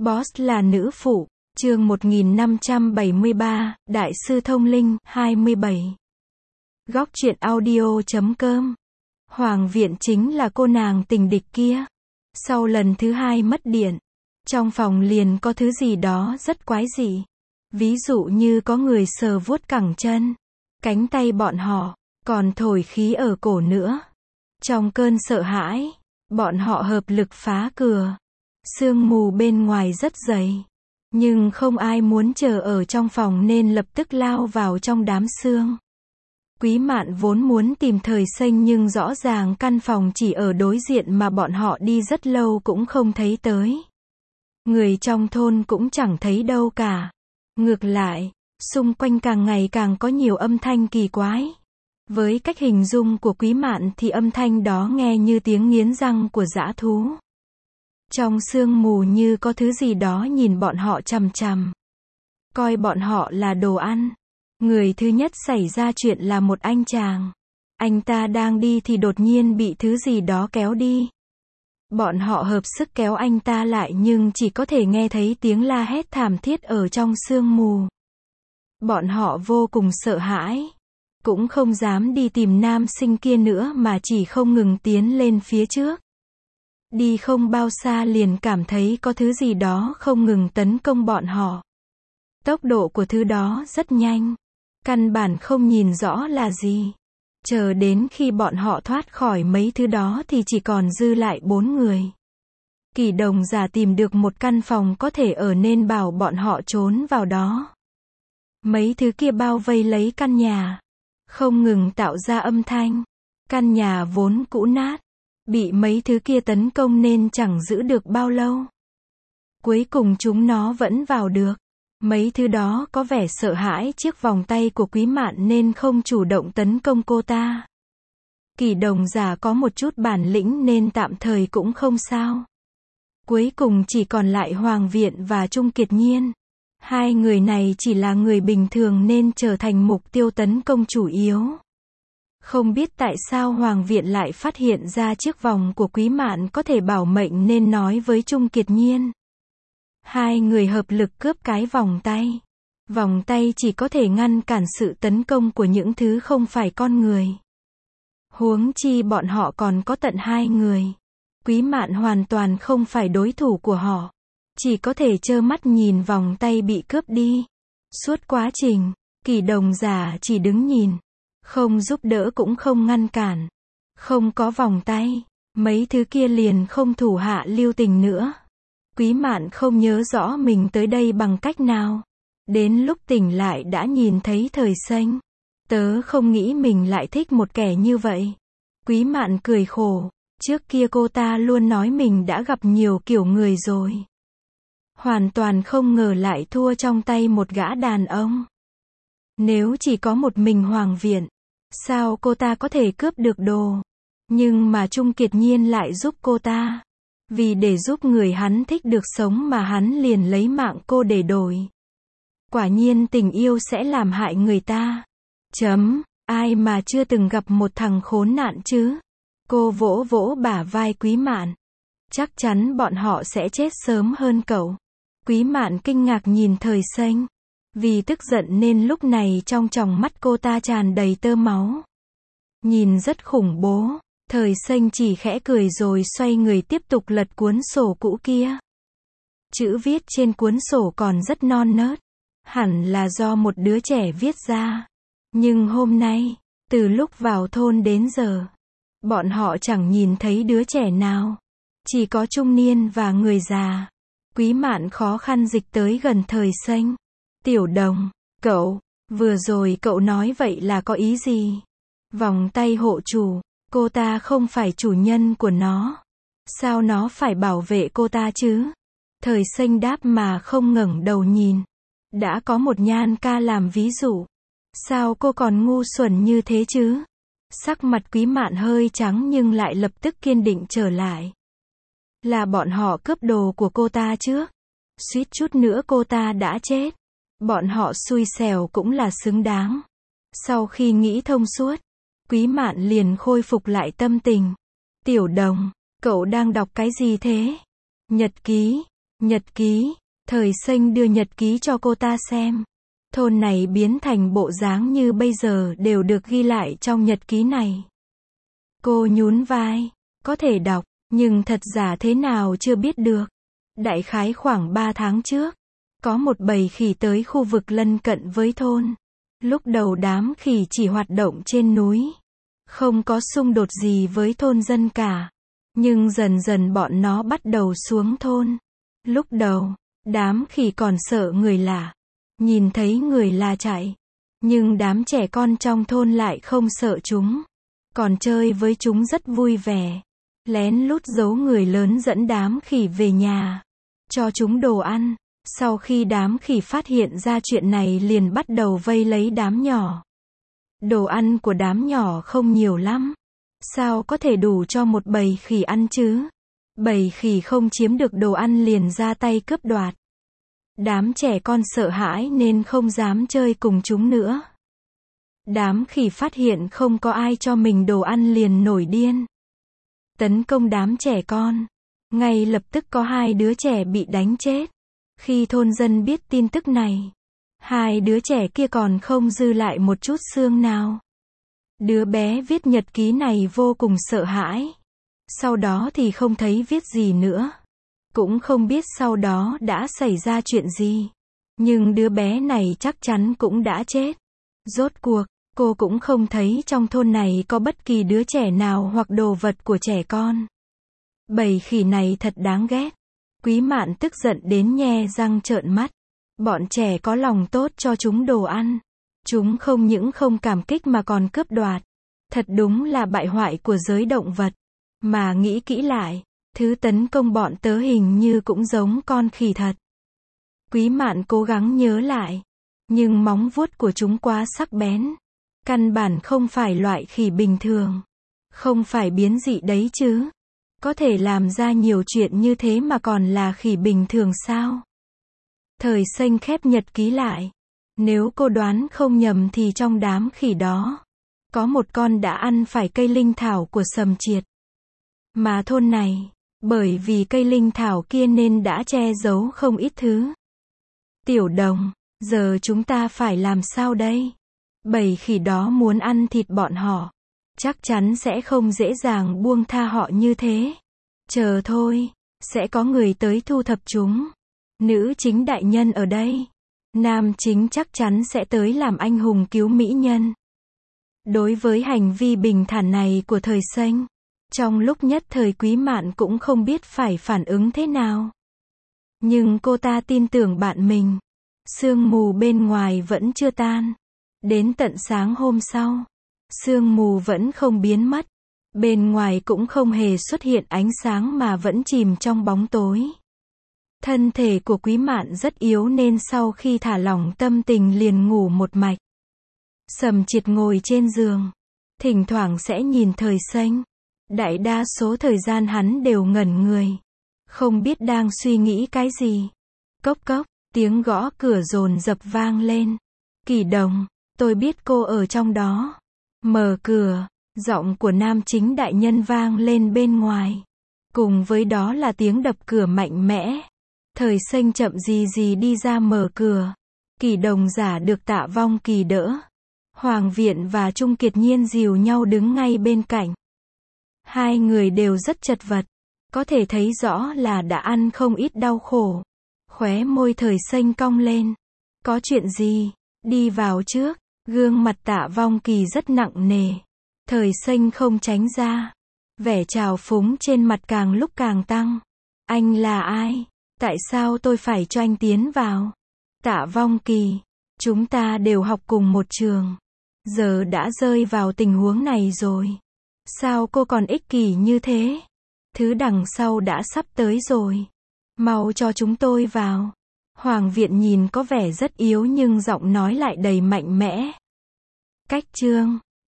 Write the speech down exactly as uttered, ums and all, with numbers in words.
Boss là nữ phụ, chương một nghìn năm trăm bảy mươi ba, Đại sư Thông Linh, hai mươi bảy. Góc truyện audio chấm com. Hoàng Viện chính là cô nàng tình địch kia. Sau lần thứ hai mất điện, trong phòng liền có thứ gì đó rất quái dị. Ví dụ như có người sờ vuốt cẳng chân, cánh tay bọn họ, còn thổi khí ở cổ nữa. Trong cơn sợ hãi, bọn họ hợp lực phá cửa. Sương mù bên ngoài rất dày, nhưng không ai muốn chờ ở trong phòng nên lập tức lao vào trong đám sương. Quý Mạn vốn muốn tìm Thời Xanh nhưng rõ ràng căn phòng chỉ ở đối diện mà bọn họ đi rất lâu cũng không thấy tới. Người trong thôn cũng chẳng thấy đâu cả. Ngược lại, xung quanh càng ngày càng có nhiều âm thanh kỳ quái. Với cách hình dung của Quý Mạn thì âm thanh đó nghe như tiếng nghiến răng của dã thú. Trong sương mù như có thứ gì đó nhìn bọn họ chằm chằm, coi bọn họ là đồ ăn. Người thứ nhất xảy ra chuyện là một anh chàng. Anh ta đang đi thì đột nhiên bị thứ gì đó kéo đi. Bọn họ hợp sức kéo anh ta lại nhưng chỉ có thể nghe thấy tiếng la hét thảm thiết ở trong sương mù. Bọn họ vô cùng sợ hãi, cũng không dám đi tìm nam sinh kia nữa mà chỉ không ngừng tiến lên phía trước. Đi không bao xa liền cảm thấy có thứ gì đó không ngừng tấn công bọn họ. Tốc độ của thứ đó rất nhanh, căn bản không nhìn rõ là gì. Chờ đến khi bọn họ thoát khỏi mấy thứ đó thì chỉ còn dư lại bốn người. Kỳ Đồng giả tìm được một căn phòng có thể ở nên bảo bọn họ trốn vào đó. Mấy thứ kia bao vây lấy căn nhà, không ngừng tạo ra âm thanh. Căn nhà vốn cũ nát, bị mấy thứ kia tấn công nên chẳng giữ được bao lâu. Cuối cùng chúng nó vẫn vào được. Mấy thứ đó có vẻ sợ hãi chiếc vòng tay của Quý Mạn nên không chủ động tấn công cô ta. Kỳ Đồng giả có một chút bản lĩnh nên tạm thời cũng không sao. Cuối cùng chỉ còn lại Hoàng Viện và Trung Kiệt Nhiên. Hai người này chỉ là người bình thường nên trở thành mục tiêu tấn công chủ yếu. Không biết tại sao Hoàng Viện lại phát hiện ra chiếc vòng của Quý Mạn có thể bảo mệnh nên nói với Trung Kiệt Nhiên. Hai người hợp lực cướp cái vòng tay. Vòng tay chỉ có thể ngăn cản sự tấn công của những thứ không phải con người. Huống chi bọn họ còn có tận hai người. Quý Mạn hoàn toàn không phải đối thủ của họ. Chỉ có thể trơ mắt nhìn vòng tay bị cướp đi. Suốt quá trình, Kỳ Đồng giả chỉ đứng nhìn. Không giúp đỡ cũng không ngăn cản. Không có vòng tay, mấy thứ kia liền không thủ hạ lưu tình nữa. Quý Mạn không nhớ rõ mình tới đây bằng cách nào. Đến lúc tỉnh lại đã nhìn thấy Thời Xanh. Tớ không nghĩ mình lại thích một kẻ như vậy. Quý Mạn cười khổ. Trước kia cô ta luôn nói mình đã gặp nhiều kiểu người rồi. Hoàn toàn không ngờ lại thua trong tay một gã đàn ông. Nếu chỉ có một mình Hoàng Viện, sao cô ta có thể cướp được đồ? Nhưng mà Trung Kiệt Nhiên lại giúp cô ta. Vì để giúp người hắn thích được sống mà hắn liền lấy mạng cô để đổi. Quả nhiên tình yêu sẽ làm hại người ta. Chấm, ai mà chưa từng gặp một thằng khốn nạn chứ? Cô vỗ vỗ bả vai Quý Mạn. Chắc chắn bọn họ sẽ chết sớm hơn cậu. Quý Mạn kinh ngạc nhìn Thời Xanh. Vì tức giận nên lúc này trong tròng mắt cô ta tràn đầy tơ máu. Nhìn rất khủng bố. Thời Xanh chỉ khẽ cười rồi xoay người tiếp tục lật cuốn sổ cũ kia. Chữ viết trên cuốn sổ còn rất non nớt. Hẳn là do một đứa trẻ viết ra. Nhưng hôm nay, từ lúc vào thôn đến giờ, bọn họ chẳng nhìn thấy đứa trẻ nào. Chỉ có trung niên và người già. Quý Mạn khó khăn dịch tới gần Thời Xanh. Tiểu Đồng, cậu, vừa rồi cậu nói vậy là có ý gì? Vòng tay hộ chủ, cô ta không phải chủ nhân của nó. Sao nó phải bảo vệ cô ta chứ? Thời Xanh đáp mà không ngẩng đầu nhìn. Đã có một Nhan ca làm ví dụ. Sao cô còn ngu xuẩn như thế chứ? Sắc mặt Quý Mạn hơi trắng nhưng lại lập tức kiên định trở lại. Là bọn họ cướp đồ của cô ta trước. Suýt chút nữa cô ta đã chết. Bọn họ xui xẻo cũng là xứng đáng. Sau khi nghĩ thông suốt, Quý Mạn liền khôi phục lại tâm tình. Tiểu Đồng, cậu đang đọc cái gì thế? Nhật ký. Nhật ký. Thời Xanh đưa nhật ký cho cô ta xem. Thôn này biến thành bộ dáng như bây giờ đều được ghi lại trong nhật ký này. Cô nhún vai. Có thể đọc, nhưng thật giả thế nào chưa biết được. Đại khái khoảng ba tháng trước, có một bầy khỉ tới khu vực lân cận với thôn. Lúc đầu đám khỉ chỉ hoạt động trên núi, không có xung đột gì với thôn dân cả. Nhưng dần dần bọn nó bắt đầu xuống thôn. Lúc đầu, đám khỉ còn sợ người lạ, nhìn thấy người lạ chạy. Nhưng đám trẻ con trong thôn lại không sợ chúng, còn chơi với chúng rất vui vẻ. Lén lút giấu người lớn dẫn đám khỉ về nhà, cho chúng đồ ăn. Sau khi đám khỉ phát hiện ra chuyện này liền bắt đầu vây lấy đám nhỏ. Đồ ăn của đám nhỏ không nhiều lắm. Sao có thể đủ cho một bầy khỉ ăn chứ? Bầy khỉ không chiếm được đồ ăn liền ra tay cướp đoạt. Đám trẻ con sợ hãi nên không dám chơi cùng chúng nữa. Đám khỉ phát hiện không có ai cho mình đồ ăn liền nổi điên, tấn công đám trẻ con. Ngay lập tức có hai đứa trẻ bị đánh chết. Khi thôn dân biết tin tức này, hai đứa trẻ kia còn không dư lại một chút xương nào. Đứa bé viết nhật ký này vô cùng sợ hãi. Sau đó thì không thấy viết gì nữa. Cũng không biết sau đó đã xảy ra chuyện gì. Nhưng đứa bé này chắc chắn cũng đã chết. Rốt cuộc, cô cũng không thấy trong thôn này có bất kỳ đứa trẻ nào hoặc đồ vật của trẻ con. Bầy khỉ này thật đáng ghét. Quý Mạn tức giận đến nhe răng trợn mắt. Bọn trẻ có lòng tốt cho chúng đồ ăn. Chúng không những không cảm kích mà còn cướp đoạt. Thật đúng là bại hoại của giới động vật. Mà nghĩ kỹ lại, thứ tấn công bọn tớ hình như cũng giống con khỉ thật. Quý Mạn cố gắng nhớ lại. Nhưng móng vuốt của chúng quá sắc bén. Căn bản không phải loại khỉ bình thường. Không phải biến dị đấy chứ. Có thể làm ra nhiều chuyện như thế mà còn là khỉ bình thường sao? Thời Xanh khép nhật ký lại. Nếu cô đoán không nhầm thì trong đám khỉ đó, có một con đã ăn phải cây linh thảo của Sầm Triệt. Mà thôn này, bởi vì cây linh thảo kia nên đã che giấu không ít thứ. Tiểu Đồng, giờ chúng ta phải làm sao đây? Bầy khỉ đó muốn ăn thịt bọn họ. Chắc chắn sẽ không dễ dàng buông tha họ như thế. Chờ thôi, sẽ có người tới thu thập chúng. Nữ chính đại nhân ở đây. Nam chính chắc chắn sẽ tới làm anh hùng cứu mỹ nhân. Đối với hành vi bình thản này của Thời Xanh, trong lúc nhất thời Quý Mạn cũng không biết phải phản ứng thế nào. Nhưng cô ta tin tưởng bạn mình. Sương mù bên ngoài vẫn chưa tan. Đến tận sáng hôm sau, sương mù vẫn không biến mất. Bên ngoài cũng không hề xuất hiện ánh sáng mà vẫn chìm trong bóng tối. Thân thể của Quý Mạn rất yếu nên sau khi thả lỏng tâm tình liền ngủ một mạch. Sầm Triệt ngồi trên giường, thỉnh thoảng sẽ nhìn Thời Xanh. Đại đa số thời gian hắn đều ngẩn người, không biết đang suy nghĩ cái gì. Cốc cốc, tiếng gõ cửa dồn dập vang lên. Kỳ Đồng, tôi biết cô ở trong đó. Mở cửa, giọng của nam chính đại nhân vang lên bên ngoài. Cùng với đó là tiếng đập cửa mạnh mẽ. Thời Xanh chậm gì gì đi ra mở cửa. Kỳ Đồng giả được Tạ Vong Kỳ đỡ. Hoàng Viện và Trung Kiệt Nhiên dìu nhau đứng ngay bên cạnh. Hai người đều rất chật vật. Có thể thấy rõ là đã ăn không ít đau khổ. Khóe môi Thời Xanh cong lên. Có chuyện gì? Đi vào trước. Gương mặt Tạ Vong Kỳ rất nặng nề. Thời Xanh không tránh ra. Vẻ trào phúng trên mặt càng lúc càng tăng. Anh là ai? Tại sao tôi phải cho anh tiến vào? Tạ Vong Kỳ, chúng ta đều học cùng một trường. Giờ đã rơi vào tình huống này rồi. Sao cô còn ích kỷ như thế? Thứ đằng sau đã sắp tới rồi. Mau cho chúng tôi vào. Hoàng Viện nhìn có vẻ rất yếu nhưng giọng nói lại đầy mạnh mẽ. Cách chương